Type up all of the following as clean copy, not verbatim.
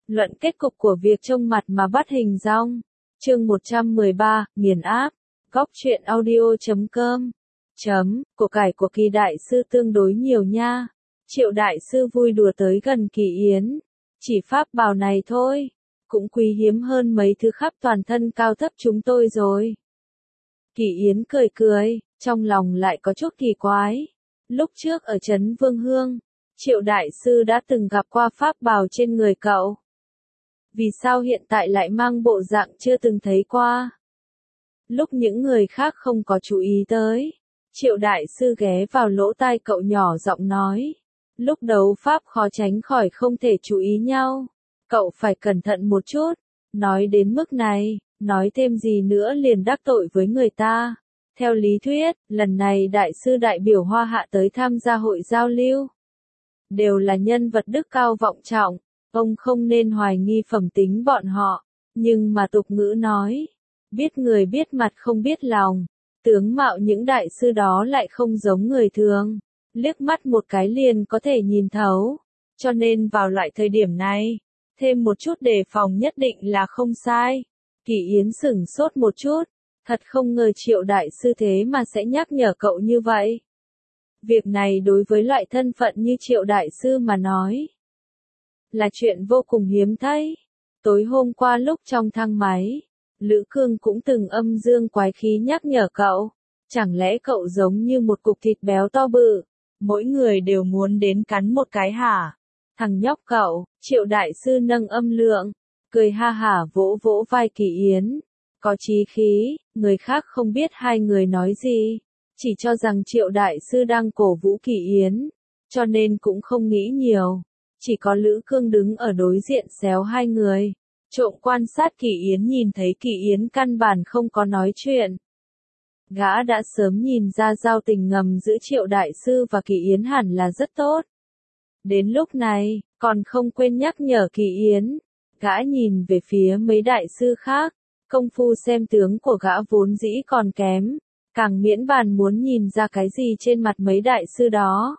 Luận kết cục của việc trông mặt mà bắt hình dong. Chương 113, nghiền áp. Góc truyện audio.com. Của cải của Kỳ đại sư tương đối nhiều nha. Triệu đại sư vui đùa tới gần Kỳ Yến. Chỉ pháp bào này thôi, cũng quý hiếm hơn mấy thứ khắp toàn thân cao thấp chúng tôi rồi. Kỳ Yến cười cười, trong lòng lại có chút kỳ quái. Lúc trước ở trấn Vương Hương, Triệu đại sư đã từng gặp qua pháp bào trên người cậu. Vì sao hiện tại lại mang bộ dạng chưa từng thấy qua? Lúc những người khác không có chú ý tới, Triệu đại sư ghé vào lỗ tai cậu nhỏ giọng nói. Lúc đấu pháp khó tránh khỏi không thể chú ý nhau. Cậu phải cẩn thận một chút. Nói đến mức này, nói thêm gì nữa liền đắc tội với người ta. Theo lý thuyết, lần này đại sư đại biểu Hoa Hạ tới tham gia hội giao lưu. Đều là nhân vật đức cao vọng trọng. Ông không nên hoài nghi phẩm tính bọn họ. Nhưng mà tục ngữ nói, biết người biết mặt không biết lòng. Tướng mạo những đại sư đó lại không giống người thường. Liếc mắt một cái liền có thể nhìn thấu. Cho nên vào loại thời điểm này, thêm một chút đề phòng nhất định là không sai. Kỳ Yến sửng sốt một chút. Thật không ngờ Triệu đại sư thế mà sẽ nhắc nhở cậu như vậy. Việc này đối với loại thân phận như Triệu đại sư mà nói, là chuyện vô cùng hiếm thấy. Tối hôm qua lúc trong thang máy, Lữ Cương cũng từng âm dương quái khí nhắc nhở cậu. Chẳng lẽ cậu giống như một cục thịt béo to bự, mỗi người đều muốn đến cắn một cái hả? Thằng nhóc cậu, Triệu đại sư nâng âm lượng, cười ha hả vỗ vỗ vai Kỳ Yến. Có chí khí, người khác không biết hai người nói gì, chỉ cho rằng Triệu đại sư đang cổ vũ Kỳ Yến, cho nên cũng không nghĩ nhiều. Chỉ có Lữ Cương đứng ở đối diện xéo hai người, trộm quan sát Kỳ Yến, nhìn thấy Kỳ Yến căn bản không có nói chuyện. Gã đã sớm nhìn ra giao tình ngầm giữa Triệu đại sư và Kỳ Yến hẳn là rất tốt. Đến lúc này, còn không quên nhắc nhở Kỳ Yến. Gã nhìn về phía mấy đại sư khác, công phu xem tướng của gã vốn dĩ còn kém, càng miễn bàn muốn nhìn ra cái gì trên mặt mấy đại sư đó.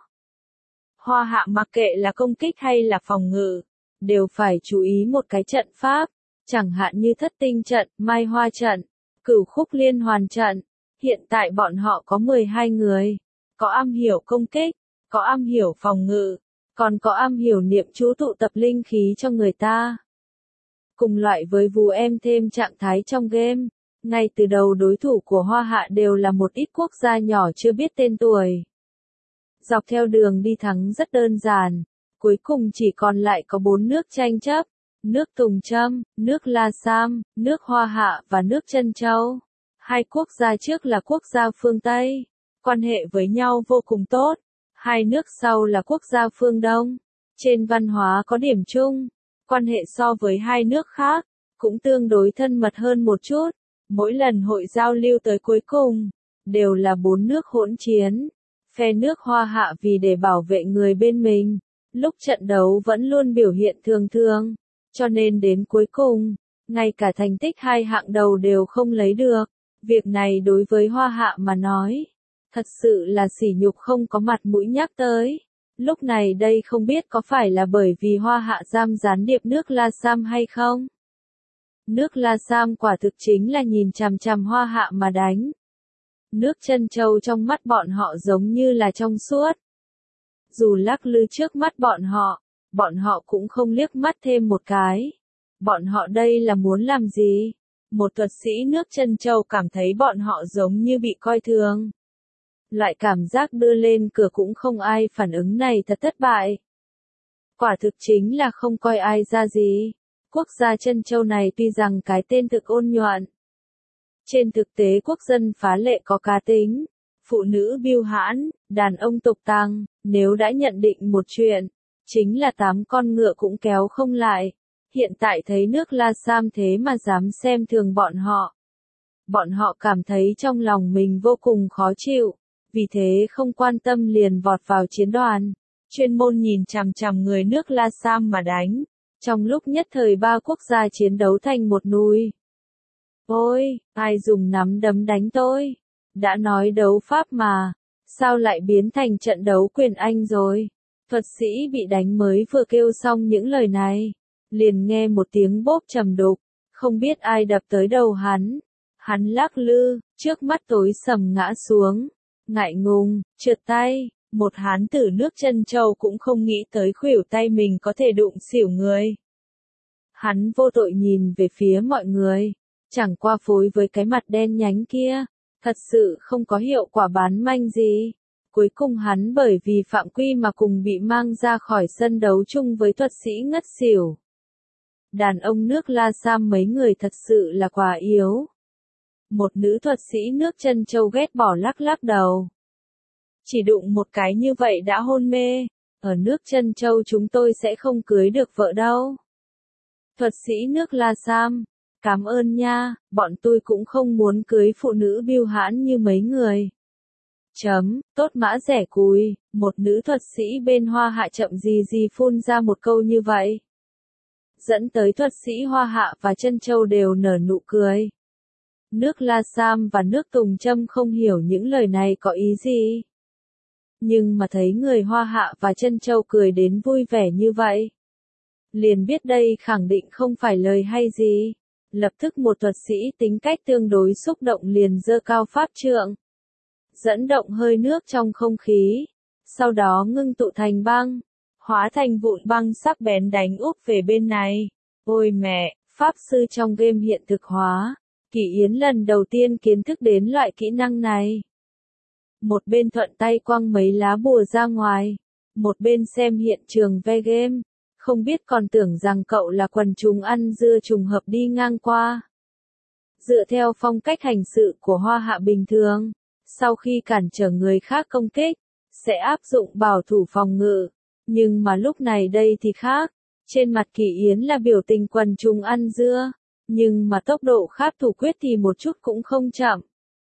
Hoa Hạ mặc kệ là công kích hay là phòng ngự, đều phải chú ý một cái trận pháp, chẳng hạn như Thất Tinh trận, Mai Hoa trận, Cửu Khúc Liên Hoàn trận. Hiện tại bọn họ có 12 người, có am hiểu công kích, có am hiểu phòng ngự, còn có am hiểu niệm chú tụ tập linh khí cho người ta. Cùng loại với vù em thêm trạng thái trong game, ngay từ đầu đối thủ của Hoa Hạ đều là một ít quốc gia nhỏ chưa biết tên tuổi. Dọc theo đường đi thắng rất đơn giản, cuối cùng chỉ còn lại có 4 nước tranh chấp, nước Tùng Trâm, nước La Sam, nước Hoa Hạ và nước Trân Châu. Hai quốc gia trước là quốc gia phương Tây, quan hệ với nhau vô cùng tốt. Hai nước sau là quốc gia phương Đông, trên văn hóa có điểm chung, quan hệ so với hai nước khác, cũng tương đối thân mật hơn một chút. Mỗi lần hội giao lưu tới cuối cùng, đều là 4 nước hỗn chiến. Phe nước Hoa Hạ vì để bảo vệ người bên mình, lúc trận đấu vẫn luôn biểu hiện thường thường, cho nên đến cuối cùng, ngay cả thành tích hai hạng đầu đều không lấy được. Việc này đối với Hoa Hạ mà nói, thật sự là sỉ nhục không có mặt mũi nhắc tới. Lúc này đây không biết có phải là bởi vì Hoa Hạ giam gián điệp nước La Sam hay không? Nước La Sam quả thực chính là nhìn chằm chằm Hoa Hạ mà đánh. Nước Trân Châu trong mắt bọn họ giống như là trong suốt. Dù lắc lư trước mắt bọn họ cũng không liếc mắt thêm một cái. Bọn họ đây là muốn làm gì? Một thuật sĩ nước Trân Châu cảm thấy bọn họ giống như bị coi thường. Loại cảm giác đưa lên cửa cũng không ai phản ứng này thật thất bại. Quả thực chính là không coi ai ra gì. Quốc gia Trân Châu này tuy rằng cái tên thực ôn nhuận, trên thực tế quốc dân phá lệ có cá tính, phụ nữ biêu hãn, đàn ông tục tăng, nếu đã nhận định một chuyện, chính là 8 con ngựa cũng kéo không lại. Hiện tại thấy nước La Sam thế mà dám xem thường bọn họ. Bọn họ cảm thấy trong lòng mình vô cùng khó chịu, vì thế không quan tâm liền vọt vào chiến đoàn, chuyên môn nhìn chằm chằm người nước La Sam mà đánh. Trong lúc nhất thời 3 quốc gia chiến đấu thành một núi. Ôi, ai dùng nắm đấm đánh tôi? Đã nói đấu pháp mà, sao lại biến thành trận đấu quyền Anh rồi? Thuật sĩ bị đánh mới vừa kêu xong những lời này, liền nghe một tiếng bốp trầm đục, không biết ai đập tới đầu hắn. Hắn lắc lư, trước mắt tối sầm ngã xuống, ngại ngùng, trượt tay, một hán tử nước Chân Châu cũng không nghĩ tới khuỷu tay mình có thể đụng xỉu người. Hắn vô tội nhìn về phía mọi người, chẳng qua phối với cái mặt đen nhánh kia, thật sự không có hiệu quả bán manh gì. Cuối cùng hắn bởi vì phạm quy mà cùng bị mang ra khỏi sân đấu chung với thuật sĩ ngất xỉu. Đàn ông nước La Sam mấy người thật sự là quá yếu. Một nữ thuật sĩ nước Chân Châu ghét bỏ lắc lắc đầu. Chỉ đụng một cái như vậy đã hôn mê, ở nước Chân Châu chúng tôi sẽ không cưới được vợ đâu. Thuật sĩ nước La Sam, cảm ơn nha, bọn tôi cũng không muốn cưới phụ nữ biêu hãn như mấy người. Tốt mã rẻ cùi, một nữ thuật sĩ bên Hoa Hạ chậm gì phun ra một câu như vậy. Dẫn tới thuật sĩ Hoa Hạ và Chân Châu đều nở nụ cười. Nước La Sam và nước Tùng Trâm không hiểu những lời này có ý gì. Nhưng mà thấy người Hoa Hạ và Chân Châu cười đến vui vẻ như vậy, liền biết đây khẳng định không phải lời hay gì. Lập tức một thuật sĩ tính cách tương đối xúc động liền giơ cao pháp trượng, dẫn động hơi nước trong không khí, sau đó ngưng tụ thành băng, hóa thành vụn băng sắc bén đánh úp về bên này. Ôi mẹ, pháp sư trong game hiện thực hóa. Kỷ Yến lần đầu tiên kiến thức đến loại kỹ năng này. Một bên thuận tay quăng mấy lá bùa ra ngoài, một bên xem hiện trường ve game, không biết còn tưởng rằng cậu là quần chúng ăn dưa trùng hợp đi ngang qua. Dựa theo phong cách hành sự của Hoa Hạ bình thường, sau khi cản trở người khác công kích, sẽ áp dụng bảo thủ phòng ngự, nhưng mà lúc này đây thì khác, trên mặt Kỷ Yến là biểu tình quần chúng ăn dưa. Nhưng mà tốc độ kháp thủ quyết thì một chút cũng không chậm.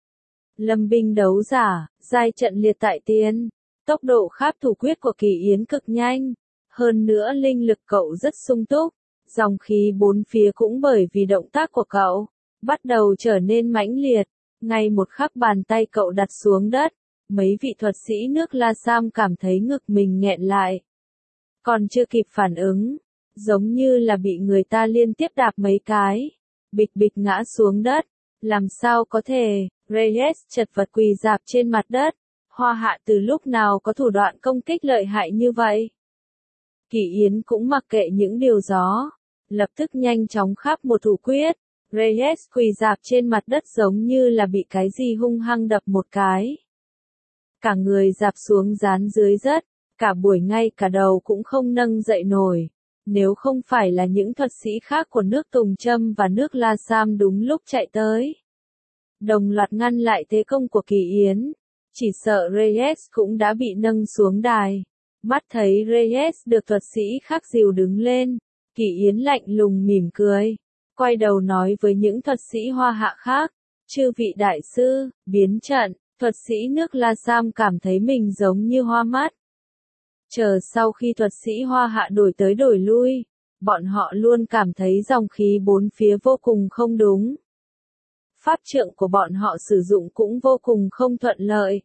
Lâm binh đấu giả, giai trận liệt tại tiên. Tốc độ kháp thủ quyết của Kỷ Yến cực nhanh. Hơn nữa linh lực cậu rất sung túc. Dòng khí bốn phía cũng bởi vì động tác của cậu, bắt đầu trở nên mãnh liệt. Ngay một khắc bàn tay cậu đặt xuống đất, mấy vị thuật sĩ nước La Sam cảm thấy ngực mình nghẹn lại. Còn chưa kịp phản ứng, giống như là bị người ta liên tiếp đạp mấy cái. Bịch bịch ngã xuống đất. Làm sao có thể, Reyes chật vật quỳ rạp trên mặt đất. Hoa Hạ từ lúc nào có thủ đoạn công kích lợi hại như vậy? Kỷ Yến cũng mặc kệ những điều đó. Lập tức nhanh chóng khắp một thủ quyết. Reyes quỳ rạp trên mặt đất giống như là bị cái gì hung hăng đập một cái. Cả người rạp xuống dán dưới đất. Cả buổi ngay cả đầu cũng không nâng dậy nổi. Nếu không phải là những thuật sĩ khác của nước Tùng Trâm và nước La Sam đúng lúc chạy tới, đồng loạt ngăn lại thế công của Kỷ Yến, chỉ sợ Reyes cũng đã bị nâng xuống đài. Mắt thấy Reyes được thuật sĩ khác dìu đứng lên, Kỷ Yến lạnh lùng mỉm cười, quay đầu nói với những thuật sĩ Hoa Hạ khác, chư vị đại sư, biến trận. Thuật sĩ nước La Sam cảm thấy mình giống như hoa mắt. Chờ sau khi thuật sĩ Hoa Hạ đổi tới đổi lui, bọn họ luôn cảm thấy dòng khí bốn phía vô cùng không đúng. Pháp trượng của bọn họ sử dụng cũng vô cùng không thuận lợi.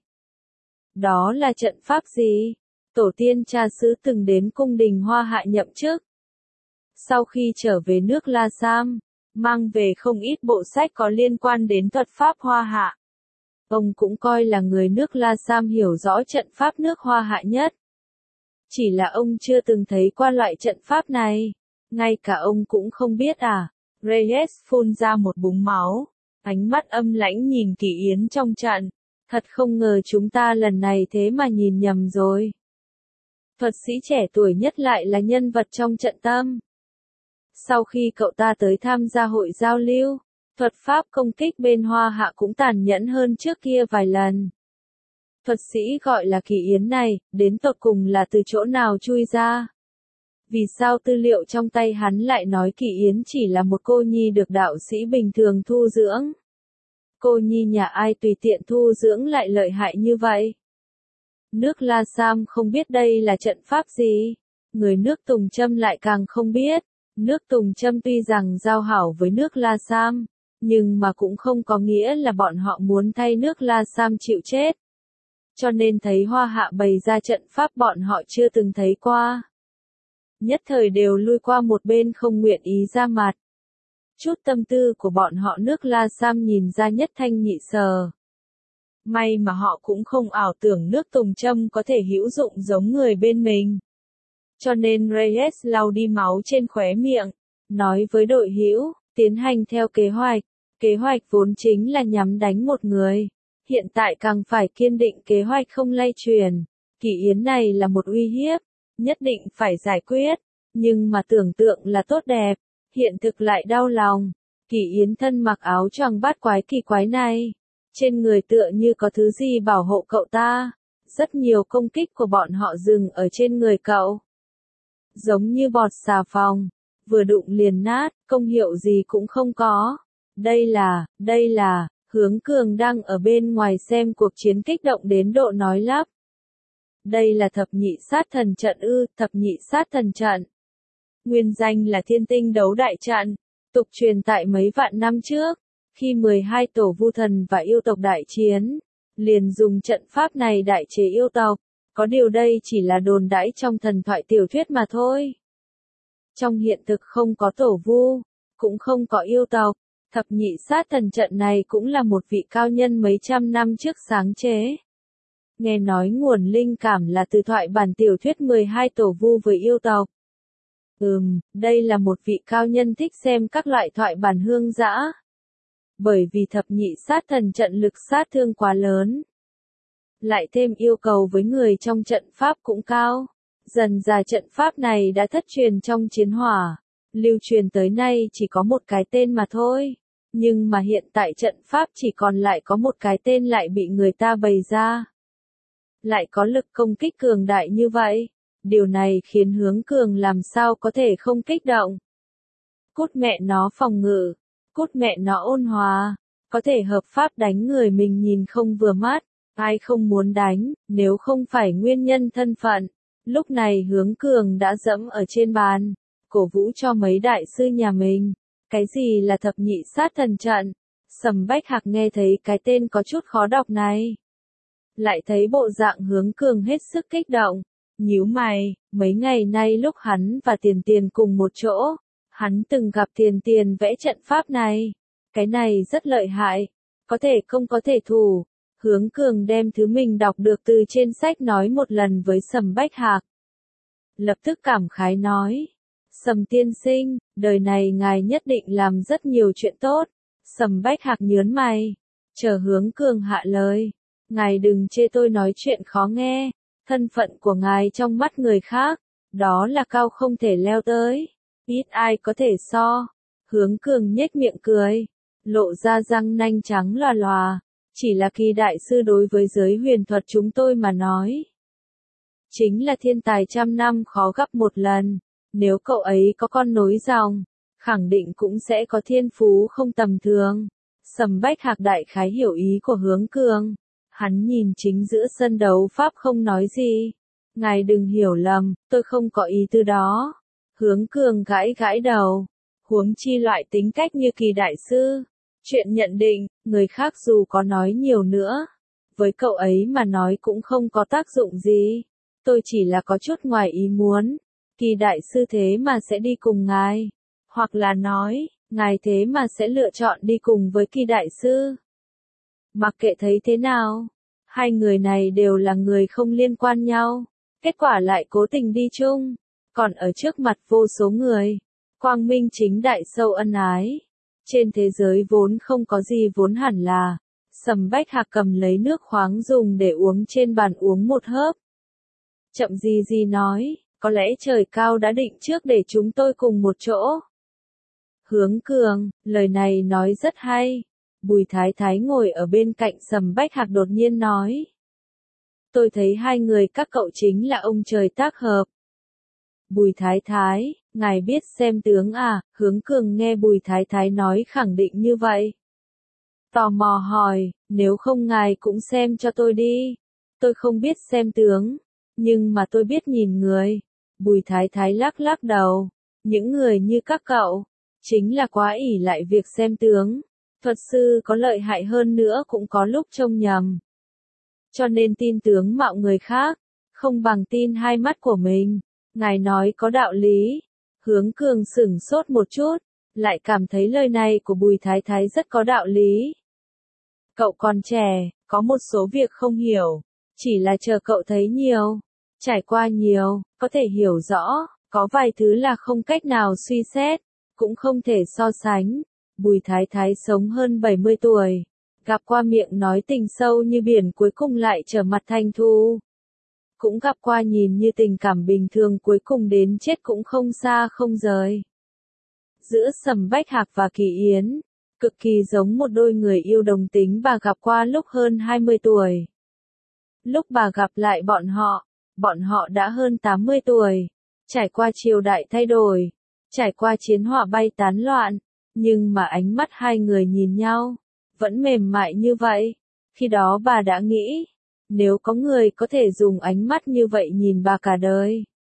Đó là trận pháp gì? Tổ tiên cha xứ từng đến cung đình Hoa Hạ nhậm chức. Sau khi trở về nước La Sam, mang về không ít bộ sách có liên quan đến thuật pháp Hoa Hạ. Ông cũng coi là người nước La Sam hiểu rõ trận pháp nước Hoa Hạ nhất. Chỉ là ông chưa từng thấy qua loại trận pháp này. Ngay cả ông cũng không biết à. Reyes phun ra một búng máu. Ánh mắt âm lãnh nhìn Kỷ Yến trong trận. Thật không ngờ chúng ta lần này thế mà nhìn nhầm rồi. Thuật sĩ trẻ tuổi nhất lại là nhân vật trong trận tâm. Sau khi cậu ta tới tham gia hội giao lưu, thuật pháp công kích bên Hoa Hạ cũng tàn nhẫn hơn trước kia vài lần. Thuật sĩ gọi là Kỷ Yến này, đến tột cùng là từ chỗ nào chui ra? Vì sao tư liệu trong tay hắn lại nói Kỷ Yến chỉ là một cô nhi được đạo sĩ bình thường thu dưỡng? Cô nhi nhà ai tùy tiện thu dưỡng lại lợi hại như vậy? Nước La Sam không biết đây là trận pháp gì. Người nước Tùng Trâm lại càng không biết. Nước Tùng Trâm tuy rằng giao hảo với nước La Sam, nhưng mà cũng không có nghĩa là bọn họ muốn thay nước La Sam chịu chết. Cho nên thấy Hoa Hạ bày ra trận pháp bọn họ chưa từng thấy qua. nhất thời đều lui qua một bên không nguyện ý ra mặt. Chút tâm tư của bọn họ nước La Sam nhìn ra nhất thanh nhị sở. May mà họ cũng không ảo tưởng nước tùng châm có thể hữu dụng giống người bên mình. Cho nên Reyes lau đi máu trên khóe miệng, nói với đội hữu, tiến hành theo kế hoạch. Kế hoạch vốn chính là nhắm đánh một người. Hiện tại càng phải kiên định kế hoạch không lay truyền. Kỳ Yến này là một uy hiếp, nhất định phải giải quyết. Nhưng mà tưởng tượng là tốt đẹp, hiện thực lại đau lòng. Kỳ Yến thân mặc áo choàng bát quái kỳ quái này. Trên người tựa như có thứ gì bảo hộ cậu ta. Rất nhiều công kích của bọn họ dừng ở trên người cậu. Giống như bọt xà phòng, vừa đụng liền nát, công hiệu gì cũng không có. Đây là, Hướng Cường đang ở bên ngoài xem cuộc chiến kích động đến độ nói lắp. Đây là thập nhị sát thần trận ư, thập nhị sát thần trận. Nguyên danh là Thiên Tinh Đấu Đại Trận, tục truyền tại mấy vạn năm trước, khi 12 tổ vu thần và yêu tộc đại chiến, liền dùng trận pháp này đại chế yêu tộc, có điều đây chỉ là đồn đãi trong thần thoại tiểu thuyết mà thôi. Trong hiện thực không có tổ vu, cũng không có yêu tộc, thập nhị sát thần trận này cũng là một vị cao nhân mấy trăm năm trước sáng chế. Nghe nói nguồn linh cảm là từ thoại bản tiểu thuyết 12 tổ vu với yêu tộc. Đây là một vị cao nhân thích xem các loại thoại bản hương dã. Bởi vì thập nhị sát thần trận lực sát thương quá lớn. Lại thêm yêu cầu với người trong trận pháp cũng cao. Dần dà trận pháp này đã thất truyền trong chiến hỏa. Lưu truyền tới nay chỉ có một cái tên mà thôi. Nhưng mà hiện tại trận pháp chỉ còn lại có một cái tên lại bị người ta bày ra. Lại có lực công kích cường đại như vậy. Điều này khiến Hướng Cường làm sao có thể không kích động. Cút mẹ nó phòng ngự. Cút mẹ nó ôn hòa. Có thể hợp pháp đánh người mình nhìn không vừa mắt. Ai không muốn đánh, nếu không phải nguyên nhân thân phận. Lúc này Hướng Cường đã dẫm ở trên bàn. Cổ vũ cho mấy đại sư nhà mình. Cái gì là thập nhị sát thần trận? Sầm Bách Hạc nghe thấy cái tên có chút khó đọc này. Lại thấy bộ dạng Hướng Cường hết sức kích động. Nhíu mày, mấy ngày nay lúc hắn và Tiền Tiền cùng một chỗ, hắn từng gặp Tiền Tiền vẽ trận pháp này. Cái này rất lợi hại, có thể không có thể thủ. Hướng Cường đem thứ mình đọc được từ trên sách nói một lần với Sầm Bách Hạc. Lập tức cảm khái nói, Sầm tiên sinh, đời này ngài nhất định làm rất nhiều chuyện tốt. Sầm Bách Hạc nhớn mày, chờ Hướng Cường hạ lời. Ngài đừng chê tôi nói chuyện khó nghe, thân phận của ngài trong mắt người khác, đó là cao không thể leo tới, ít ai có thể so. Hướng Cường nhếch miệng cười, lộ ra răng nanh trắng lòa lòa, chỉ là Kỳ đại sư đối với giới huyền thuật chúng tôi mà nói. Chính là thiên tài trăm năm khó gặp một lần, nếu cậu ấy có con nối dòng, khẳng định cũng sẽ có thiên phú không tầm thường. Sầm Bách Hạc đại khái hiểu ý của Hướng Cường. Hắn nhìn chính giữa sân đấu pháp không nói gì. Ngài đừng hiểu lầm, tôi không có ý tư đó. Hướng Cường gãi gãi đầu. Huống chi loại tính cách như Kỳ đại sư. Chuyện nhận định, người khác dù có nói nhiều nữa. Với cậu ấy mà nói cũng không có tác dụng gì. Tôi chỉ là có chút ngoài ý muốn. Kỳ đại sư thế mà sẽ đi cùng ngài. Hoặc là nói, ngài thế mà sẽ lựa chọn đi cùng với Kỳ đại sư. Mặc kệ thấy thế nào, hai người này đều là người không liên quan nhau, kết quả lại cố tình đi chung, còn ở trước mặt vô số người, quang minh chính đại sâu ân ái. Trên thế giới vốn không có gì vốn hẳn là, Sầm Bách Hạc cầm lấy nước khoáng dùng để uống trên bàn uống một hớp. Chậm gì nói, có lẽ trời cao đã định trước để chúng tôi cùng một chỗ. Hướng Cường, lời này nói rất hay. Bùi Thái Thái ngồi ở bên cạnh Sầm Bách Hạc đột nhiên nói. Tôi thấy hai người các cậu chính là ông trời tác hợp. Bùi Thái Thái, ngài biết xem tướng à? Hướng Cường nghe Bùi Thái Thái nói khẳng định như vậy. Tò mò hỏi, nếu không ngài cũng xem cho tôi đi. Tôi không biết xem tướng, nhưng mà tôi biết nhìn người. Bùi Thái Thái lắc lắc đầu. Những người như các cậu, chính là quá ỷ lại việc xem tướng. Thuật sư có lợi hại hơn nữa cũng có lúc trông nhầm. Cho nên tin tướng mạo người khác, không bằng tin hai mắt của mình. Ngài nói có đạo lý. Hướng Cường sửng sốt một chút, lại cảm thấy lời này của Bùi Thái Thái rất có đạo lý. Cậu còn trẻ, có một số việc không hiểu, chỉ là chờ cậu thấy nhiều, trải qua nhiều, có thể hiểu rõ, có vài thứ là không cách nào suy xét, cũng không thể so sánh. Bùi Thái Thái sống hơn 70 tuổi, gặp qua miệng nói tình sâu như biển cuối cùng lại trở mặt thành thù. Cũng gặp qua nhìn như tình cảm bình thường cuối cùng đến chết cũng không xa không rời. Giữa Sầm Bách Hạc và Kỳ Yến, cực kỳ giống một đôi người yêu đồng tính bà gặp qua lúc hơn 20 tuổi. Lúc bà gặp lại bọn họ đã hơn 80 tuổi, trải qua triều đại thay đổi, trải qua chiến hỏa bay tán loạn, nhưng mà ánh mắt hai người nhìn nhau, vẫn mềm mại như vậy. Khi đó bà đã nghĩ, nếu có người có thể dùng ánh mắt như vậy nhìn bà cả đời,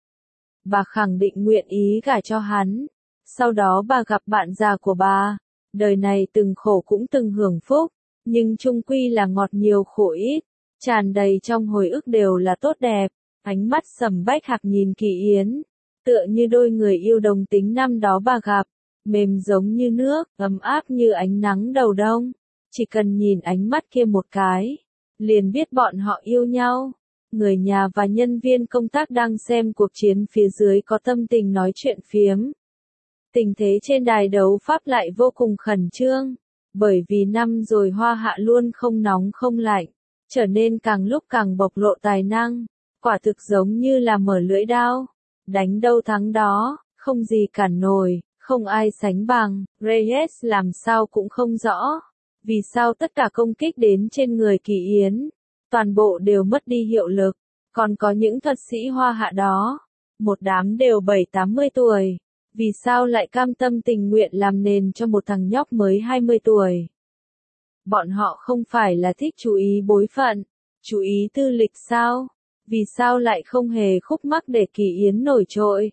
bà khẳng định nguyện ý gả cho hắn. Sau đó bà gặp bạn già của bà, đời này từng khổ cũng từng hưởng phúc, nhưng chung quy là ngọt nhiều khổ ít, tràn đầy trong hồi ức đều là tốt đẹp. Ánh mắt Sầm Bách Hạc nhìn Kỳ Yến, tựa như đôi người yêu đồng tính năm đó bà gặp, mềm giống như nước, ấm áp như ánh nắng đầu đông. Chỉ cần nhìn ánh mắt kia một cái, liền biết bọn họ yêu nhau. Người nhà và nhân viên công tác đang xem cuộc chiến phía dưới có tâm tình nói chuyện phiếm. Tình thế trên đài đấu pháp lại vô cùng khẩn trương, bởi vì năm rồi Hoa Hạ luôn không nóng không lạnh, trở nên càng lúc càng bộc lộ tài năng, quả thực giống như là mở lưỡi đao, đánh đâu thắng đó, không gì cản nổi, không ai sánh bằng. Reyes làm sao cũng không rõ, vì sao tất cả công kích đến trên người Kỳ Yến, toàn bộ đều mất đi hiệu lực, còn có những thuật sĩ Hoa Hạ đó, một đám đều 7-80 tuổi. Vì sao lại cam tâm tình nguyện làm nền cho một thằng nhóc mới 20 tuổi? Bọn họ không phải là thích chú ý bối phận, chú ý tư lịch sao? Vì sao lại không hề khúc mắc để Kỳ Yến nổi trội?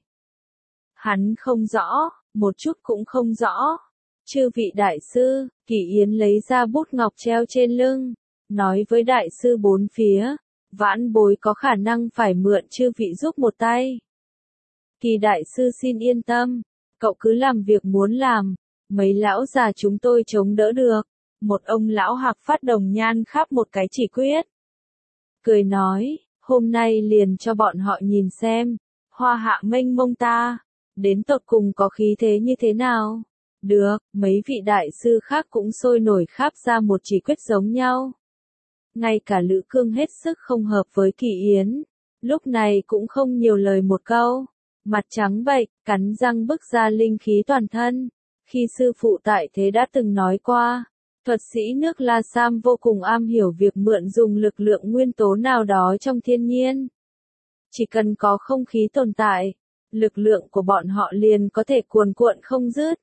Hắn không rõ, một chút cũng không rõ. Chư vị đại sư, Kỳ Yến lấy ra bút ngọc treo trên lưng, nói với đại sư bốn phía, vãn bối có khả năng phải mượn chư vị giúp một tay. Kỳ đại sư xin yên tâm, cậu cứ làm việc muốn làm, mấy lão già chúng tôi chống đỡ được. Một ông lão Hạc Phát Đồng Nhan khắp một cái chỉ quyết. Cười nói, hôm nay liền cho bọn họ nhìn xem, Hoa Hạ mênh mông ta, đến tột cùng có khí thế như thế nào. Được, mấy vị đại sư khác cũng sôi nổi khắp ra một chỉ quyết giống nhau. Ngay cả Lữ Cương hết sức không hợp với Kỳ Yến, lúc này cũng không nhiều lời một câu. Mặt trắng bệch, cắn răng bức ra linh khí toàn thân. Khi sư phụ tại thế đã từng nói qua, thuật sĩ nước La Sam vô cùng am hiểu việc mượn dùng lực lượng nguyên tố nào đó trong thiên nhiên. Chỉ cần có không khí tồn tại, lực lượng của bọn họ liền có thể cuồn cuộn không dứt.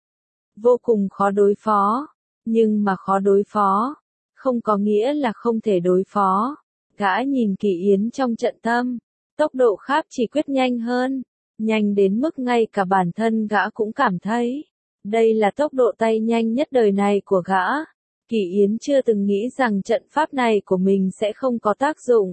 Vô cùng khó đối phó, nhưng mà khó đối phó, không có nghĩa là không thể đối phó. Gã nhìn Kỳ Yến trong trận tâm, tốc độ khác chỉ quyết nhanh hơn. Nhanh đến mức ngay cả bản thân gã cũng cảm thấy, đây là tốc độ tay nhanh nhất đời này của gã. Kỳ Yến chưa từng nghĩ rằng trận pháp này của mình sẽ không có tác dụng.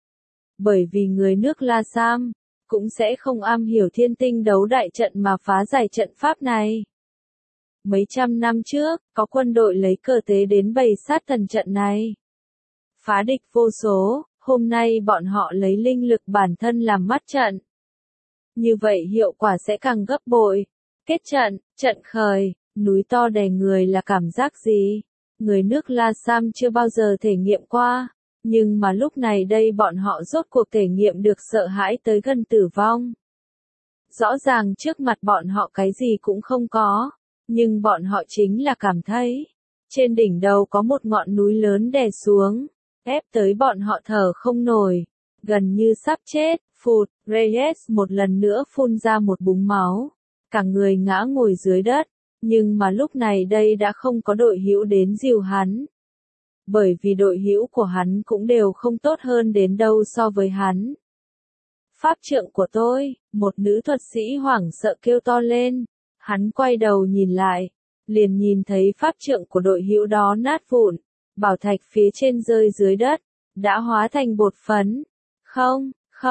Bởi vì người nước La Sam, cũng sẽ không am hiểu thiên tinh đấu đại trận mà phá giải trận pháp này. Mấy trăm năm trước, có quân đội lấy cờ tế đến bày sát thần trận này. Phá địch vô số, hôm nay bọn họ lấy linh lực bản thân làm mắt trận. Như vậy hiệu quả sẽ càng gấp bội. Kết trận, trận khởi, núi to đè người là cảm giác gì? Người nước La Sam chưa bao giờ thể nghiệm qua, nhưng mà lúc này đây bọn họ rốt cuộc thể nghiệm được sợ hãi tới gần tử vong. Rõ ràng trước mặt bọn họ cái gì cũng không có, nhưng bọn họ chính là cảm thấy, trên đỉnh đầu có một ngọn núi lớn đè xuống, ép tới bọn họ thở không nổi, gần như sắp chết. Phụt, Reyes một lần nữa phun ra một búng máu, cả người ngã ngồi dưới đất, nhưng mà lúc này đây đã không có đội hữu đến dìu hắn. Bởi vì đội hữu của hắn cũng đều không tốt hơn đến đâu so với hắn. Pháp trượng của tôi, một nữ thuật sĩ hoảng sợ kêu to lên, hắn quay đầu nhìn lại, liền nhìn thấy pháp trượng của đội hữu đó nát vụn, bảo thạch phía trên rơi dưới đất, đã hóa thành bột phấn. Không,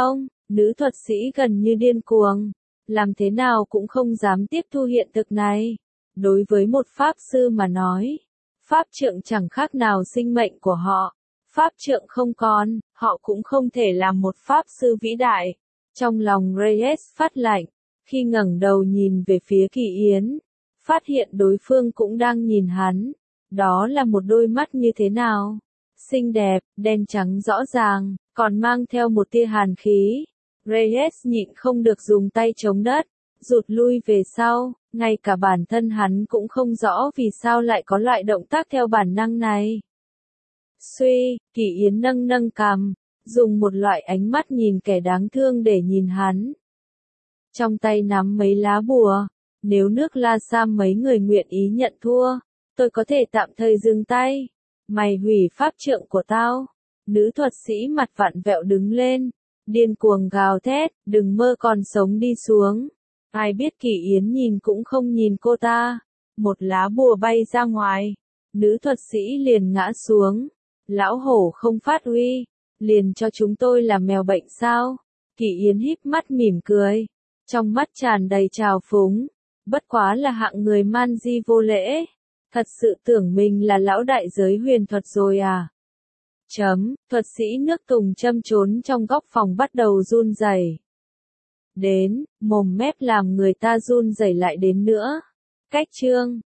Nữ thuật sĩ gần như điên cuồng, làm thế nào cũng không dám tiếp thu hiện thực này. Đối với một pháp sư mà nói, pháp trượng chẳng khác nào sinh mệnh của họ. Pháp trượng không còn, họ cũng không thể làm một pháp sư vĩ đại. Trong lòng Reyes phát lạnh, khi ngẩng đầu nhìn về phía Kỳ Yến, phát hiện đối phương cũng đang nhìn hắn. Đó là một đôi mắt như thế nào? Xinh đẹp, đen trắng rõ ràng, còn mang theo một tia hàn khí. Reyes nhịn không được dùng tay chống đất, rụt lui về sau, ngay cả bản thân hắn cũng không rõ vì sao lại có loại động tác theo bản năng này. Suy, Kỳ Yến nâng nâng cằm, dùng một loại ánh mắt nhìn kẻ đáng thương để nhìn hắn. Trong tay nắm mấy lá bùa, nếu nước La Sam mấy người nguyện ý nhận thua, tôi có thể tạm thời dừng tay. Mày hủy pháp trượng của tao. Nữ thuật sĩ mặt vặn vẹo đứng lên, điên cuồng gào thét, đừng mơ còn sống đi xuống. Ai biết Kỳ Yến nhìn cũng không nhìn cô ta. Một lá bùa bay ra ngoài, nữ thuật sĩ liền ngã xuống. Lão hổ không phát uy, liền cho chúng tôi là mèo bệnh sao? Kỳ Yến híp mắt mỉm cười, trong mắt tràn đầy trào phúng. Bất quá là hạng người man di vô lễ. Thật sự tưởng mình là lão đại giới huyền thuật rồi à? Thuật sĩ nước Tùng châm trốn trong góc phòng bắt đầu run rẩy. Đến, mồm mép làm người ta run rẩy lại đến nữa. Cách chương